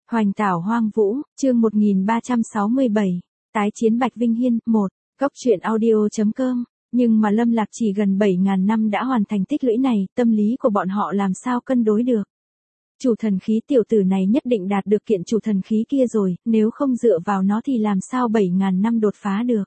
Hoành tảo hoang vũ, chương 1367, tái chiến Bạch Vinh Hiên, 1, góc truyện audio.com, nhưng mà Lâm Lạc chỉ gần 7.000 năm đã hoàn thành tích lũy này, tâm lý của bọn họ làm sao cân đối được. Chủ thần khí tiểu tử này nhất định đạt được kiện chủ thần khí kia rồi, nếu không dựa vào nó thì làm sao 7.000 năm đột phá được.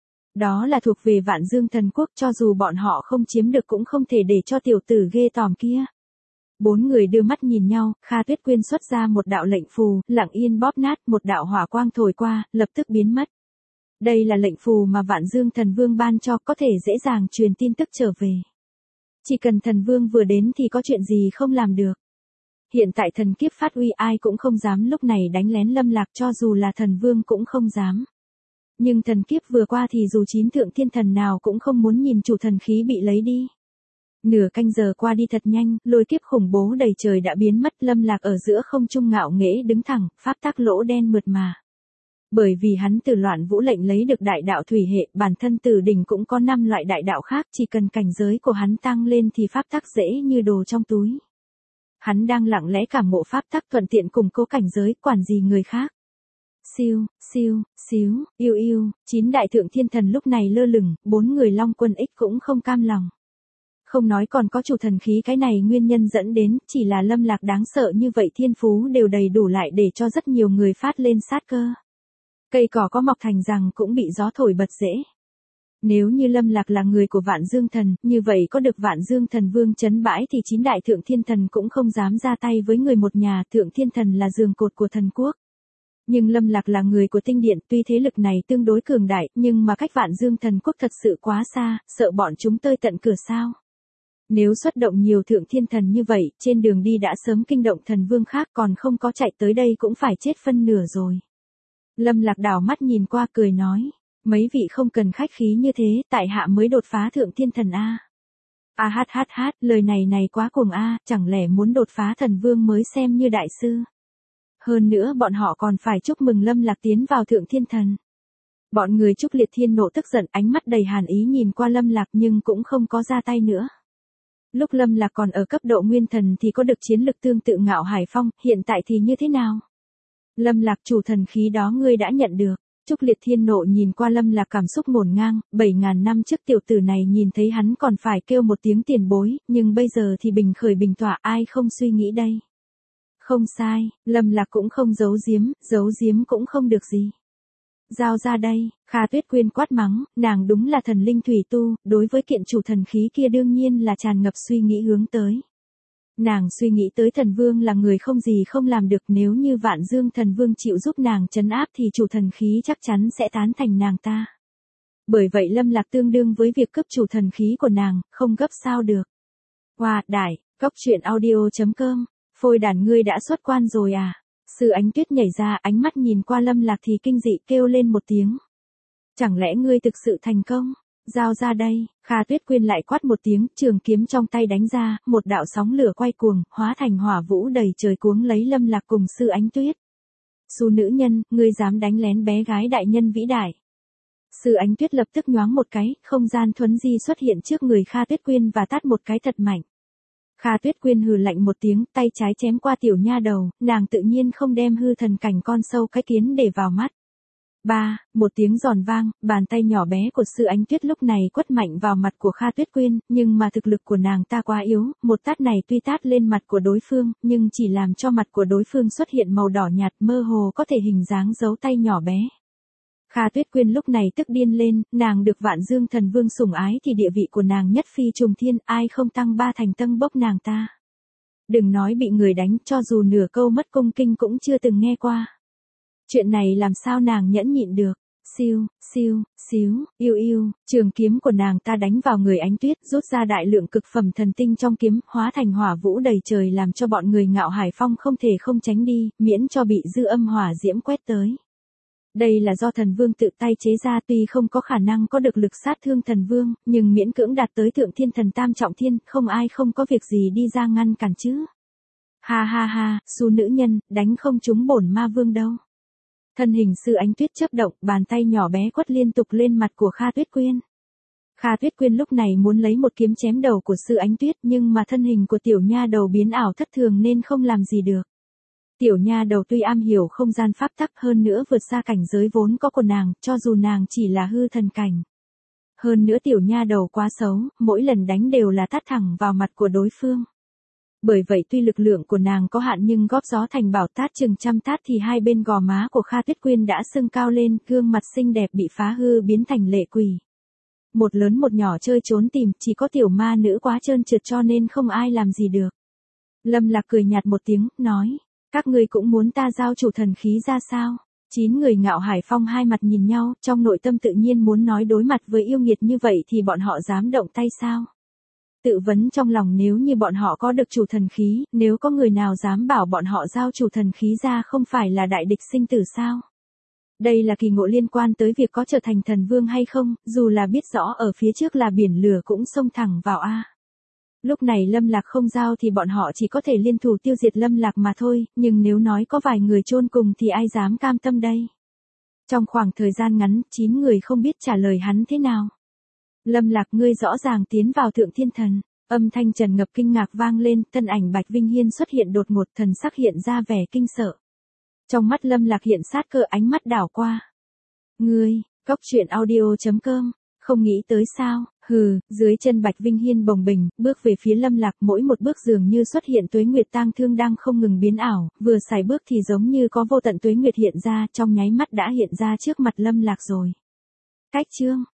Đó là thuộc về Vạn Dương Thần Quốc, cho dù bọn họ không chiếm được cũng không thể để cho tiểu tử ghê tởm kia. Bốn người đưa mắt nhìn nhau, Kha Tuyết Quyên xuất ra một đạo lệnh phù, lặng yên bóp nát, một đạo hỏa quang thổi qua, lập tức biến mất. Đây là lệnh phù mà Vạn Dương Thần Vương ban cho, có thể dễ dàng truyền tin tức trở về. Chỉ cần thần vương vừa đến thì có chuyện gì không làm được. Hiện tại thần kiếp phát uy, ai cũng không dám lúc này đánh lén Lâm Lạc, cho dù là thần vương cũng không dám. Nhưng thần kiếp vừa qua thì dù 9 thượng thiên thần nào cũng không muốn nhìn chủ thần khí bị lấy đi. Nửa canh giờ qua đi thật nhanh, lôi kiếp khủng bố đầy trời đã biến mất, Lâm Lạc ở giữa không trung ngạo nghễ đứng thẳng, pháp tắc lỗ đen mượt mà. Bởi vì hắn từ Loạn Vũ lệnh lấy được đại đạo thủy hệ, bản thân Tử đỉnh cũng có 5 loại đại đạo khác, chỉ cần cảnh giới của hắn tăng lên thì pháp tắc dễ như đồ trong túi. Hắn đang lặng lẽ cảm ngộ pháp tắc, thuận tiện củng cố cảnh giới, quản gì người khác. Siêu, siêu, xíu, yêu yêu, 9 đại thượng thiên thần lúc này lơ lửng, 4 người Long Quân Ích cũng không cam lòng. Không nói còn có chủ thần khí, cái này nguyên nhân dẫn đến, chỉ là Lâm Lạc đáng sợ như vậy thiên phú đều đầy đủ lại để cho rất nhiều người phát lên sát cơ. Cây cỏ có mọc thành rằng cũng bị gió thổi bật rễ. Nếu như Lâm Lạc là người của Vạn Dương Thần, như vậy có được Vạn Dương Thần Vương trấn bãi thì 9 đại thượng thiên thần cũng không dám ra tay với người một nhà, thượng thiên thần là giường cột của thần quốc. Nhưng Lâm Lạc là người của tinh điện, tuy thế lực này tương đối cường đại, nhưng mà cách Vạn Dương Thần Quốc thật sự quá xa, sợ bọn chúng tơi tận cửa sao. Nếu xuất động nhiều thượng thiên thần như vậy, trên đường đi đã sớm kinh động thần vương khác, còn không có chạy tới đây cũng phải chết phân nửa rồi. Lâm Lạc đảo mắt nhìn qua cười nói, mấy vị không cần khách khí như thế, tại hạ mới đột phá thượng thiên thần a. Lời này quá cuồng a, chẳng lẽ muốn đột phá thần vương mới xem như đại sư. Hơn nữa bọn họ còn phải chúc mừng Lâm Lạc tiến vào thượng thiên thần. Bọn người Trúc Liệt Thiên nộ tức giận, ánh mắt đầy hàn ý nhìn qua Lâm Lạc nhưng cũng không có ra tay nữa. Lúc Lâm Lạc còn ở cấp độ nguyên thần thì có được chiến lực tương tự Ngạo Hải Phong, hiện tại thì như thế nào? Lâm Lạc, chủ thần khí đó ngươi đã nhận được. Trúc Liệt Thiên nộ nhìn qua Lâm Lạc cảm xúc ngổn ngang, 7.000 năm trước tiểu tử này nhìn thấy hắn còn phải kêu một tiếng tiền bối, nhưng bây giờ thì bình khởi bình tỏa, ai không suy nghĩ đây. Không sai, Lâm Lạc cũng không giấu giếm cũng không được gì. Giao ra đây, Kha Tuyết Quyên quát mắng, nàng đúng là thần linh thủy tu, đối với kiện chủ thần khí kia đương nhiên là tràn ngập suy nghĩ hướng tới. Nàng suy nghĩ tới thần vương là người không gì không làm được, nếu như Vạn Dương Thần Vương chịu giúp nàng trấn áp thì chủ thần khí chắc chắn sẽ tán thành nàng ta. Bởi vậy Lâm Lạc tương đương với việc cướp chủ thần khí của nàng, không gấp sao được. Wow, đại, góc truyện audio.com, phôi đàn ngươi đã xuất quan rồi à? Sư Ánh Tuyết nhảy ra, ánh mắt nhìn qua Lâm Lạc thì kinh dị kêu lên một tiếng. Chẳng lẽ ngươi thực sự thành công? Giao ra đây, Kha Tuyết Quyên lại quát một tiếng, trường kiếm trong tay đánh ra, một đạo sóng lửa quay cuồng, hóa thành hỏa vũ đầy trời cuống lấy Lâm Lạc cùng Sư Ánh Tuyết. Xú nữ nhân, ngươi dám đánh lén bé gái đại nhân vĩ đại. Sư Ánh Tuyết lập tức nhoáng một cái, không gian thuấn di xuất hiện trước người Kha Tuyết Quyên và tát một cái thật mạnh. Kha Tuyết Quyên hừ lạnh một tiếng, tay trái chém qua tiểu nha đầu, nàng tự nhiên không đem hư thần cảnh con sâu cái kiến để vào mắt. Một tiếng giòn vang, bàn tay nhỏ bé của Sư Ánh Tuyết lúc này quất mạnh vào mặt của Kha Tuyết Quyên, nhưng mà thực lực của nàng ta quá yếu, một tát này tuy tát lên mặt của đối phương, nhưng chỉ làm cho mặt của đối phương xuất hiện màu đỏ nhạt, mơ hồ có thể hình dáng dấu tay nhỏ bé. Kha Tuyết Quyên lúc này tức điên lên, nàng được Vạn Dương Thần Vương sủng ái thì địa vị của nàng nhất phi trùng thiên, ai không tăng 3 thành tâng bốc nàng ta. Đừng nói bị người đánh, cho dù nửa câu mất cung kinh cũng chưa từng nghe qua. Chuyện này làm sao nàng nhẫn nhịn được. Siêu, xíu, yêu, trường kiếm của nàng ta đánh vào người Ánh Tuyết, rút ra đại lượng cực phẩm thần tinh trong kiếm, hóa thành hỏa vũ đầy trời làm cho bọn người Ngạo Hải Phong không thể không tránh đi, miễn cho bị dư âm hỏa diễm quét tới. Đây là do thần vương tự tay chế ra, tuy không có khả năng có được lực sát thương thần vương, nhưng miễn cưỡng đạt tới thượng thiên thần tam trọng thiên, không ai không có việc gì đi ra ngăn cản chứ. Ha, xú nữ nhân, đánh không trúng bổn ma vương đâu. Thân hình Sư Ánh Tuyết chớp động, bàn tay nhỏ bé quất liên tục lên mặt của Kha Tuyết Quyên. Kha Tuyết Quyên lúc này muốn lấy một kiếm chém đầu của Sư Ánh Tuyết, nhưng mà thân hình của tiểu nha đầu biến ảo thất thường nên không làm gì được. Tiểu nha đầu tuy am hiểu không gian pháp tắc hơn nữa vượt xa cảnh giới vốn có của nàng, cho dù nàng chỉ là hư thần cảnh. Hơn nữa tiểu nha đầu quá xấu, mỗi lần đánh đều là tát thẳng vào mặt của đối phương. Bởi vậy tuy lực lượng của nàng có hạn nhưng góp gió thành bảo tát chừng trăm tát thì hai bên gò má của Kha Tuyết Quyên đã sưng cao lên, gương mặt xinh đẹp bị phá hư biến thành lệ quỷ. Một lớn một nhỏ chơi trốn tìm, chỉ có tiểu ma nữ quá trơn trượt cho nên không ai làm gì được. Lâm Lạc cười nhạt một tiếng, nói, các ngươi cũng muốn ta giao chủ thần khí ra sao? 9 người Ngạo Hải Phong hai mặt nhìn nhau, trong nội tâm tự nhiên muốn nói đối mặt với yêu nghiệt như vậy thì bọn họ dám động tay sao? Tự vấn trong lòng nếu như bọn họ có được chủ thần khí, nếu có người nào dám bảo bọn họ giao chủ thần khí ra không phải là đại địch sinh tử sao? Đây là kỳ ngộ liên quan tới việc có trở thành thần vương hay không, dù là biết rõ ở phía trước là biển lửa cũng xông thẳng vào a. Lúc này Lâm Lạc không giao thì bọn họ chỉ có thể liên thủ tiêu diệt Lâm Lạc mà thôi, nhưng nếu nói có vài người chôn cùng thì ai dám cam tâm đây? Trong khoảng thời gian ngắn, 9 người không biết trả lời hắn thế nào. Lâm Lạc, ngươi rõ ràng tiến vào Thượng Thiên Thần. Âm thanh tràn ngập kinh ngạc vang lên, thân ảnh Bạch Vinh Hiên xuất hiện đột ngột, thần sắc hiện ra vẻ kinh sợ. Trong mắt Lâm Lạc hiện sát cơ, ánh mắt đảo qua. Ngươi, Cốc Truyện Audio.com, không nghĩ tới sao? Hừ, dưới chân Bạch Vinh Hiên bồng bềnh, bước về phía Lâm Lạc, mỗi một bước dường như xuất hiện tuế nguyệt tang thương đang không ngừng biến ảo, vừa xài bước thì giống như có vô tận tuế nguyệt hiện ra, trong nháy mắt đã hiện ra trước mặt Lâm Lạc rồi. Cách chương